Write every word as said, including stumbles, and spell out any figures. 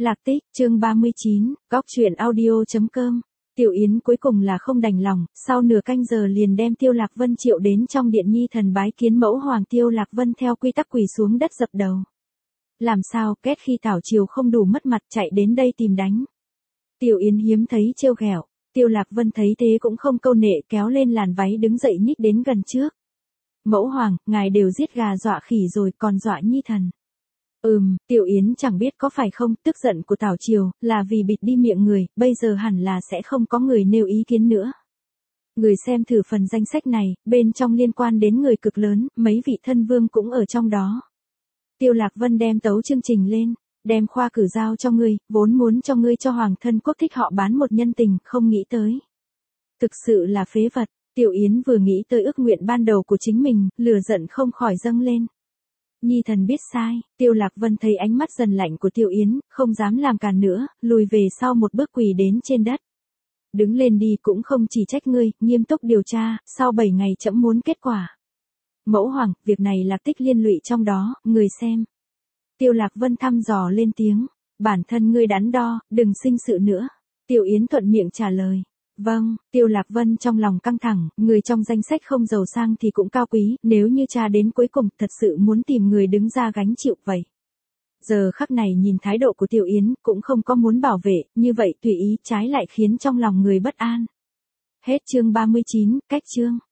Lạc Tích, chương ba mươi chín, góc truyện audio chấm com. Tiểu Yến cuối cùng là không đành lòng, sau nửa canh giờ liền đem Tiêu Lạc Vân triệu đến trong điện nhi thần bái kiến mẫu hoàng. Tiêu Lạc Vân theo quy tắc quỳ xuống đất dập đầu. Làm sao, kết khi Tảo Triều không đủ mất mặt chạy đến đây tìm đánh. Tiểu Yến hiếm thấy trêu ghẹo. Tiêu Lạc Vân thấy thế cũng không câu nệ, kéo lên làn váy đứng dậy nhích đến gần trước. Mẫu hoàng, ngài đều giết gà dọa khỉ rồi còn dọa nhi thần. Ừm, Tiểu Yến chẳng biết có phải không, tức giận của Tảo Triều, là vì bịt đi miệng người, bây giờ hẳn là sẽ không có người nêu ý kiến nữa. Người xem thử phần danh sách này, bên trong liên quan đến người cực lớn, mấy vị thân vương cũng ở trong đó. Tiêu Lạc Vân đem tấu chương trình lên, đem khoa cử giao cho ngươi, vốn muốn cho ngươi cho hoàng thân quốc thích họ bán một nhân tình, không nghĩ tới. Thực sự là phế vật. Tiểu Yến vừa nghĩ tới ước nguyện ban đầu của chính mình, lửa giận không khỏi dâng lên. Nhi thần biết sai. Tiêu Lạc Vân thấy ánh mắt dần lạnh của Tiểu Yến, không dám làm càn nữa, lùi về sau một bước quỳ đến trên đất. Đứng lên đi, cũng không chỉ trách ngươi, nghiêm túc điều tra, sau bảy ngày trẫm muốn kết quả. Mẫu hoàng, việc này Lạc Tích liên lụy trong đó, người xem. Tiêu Lạc Vân thăm dò lên tiếng, bản thân ngươi đắn đo, đừng sinh sự nữa. Tiểu Yến thuận miệng trả lời. Vâng, Tiêu Lạc Vân trong lòng căng thẳng, người trong danh sách không giàu sang thì cũng cao quý, nếu như cha đến cuối cùng thật sự muốn tìm người đứng ra gánh chịu vậy. Giờ khắc này nhìn thái độ của Tiểu Yến, cũng không có muốn bảo vệ, như vậy tùy ý trái lại khiến trong lòng người bất an. Hết chương ba mươi chín, cách chương.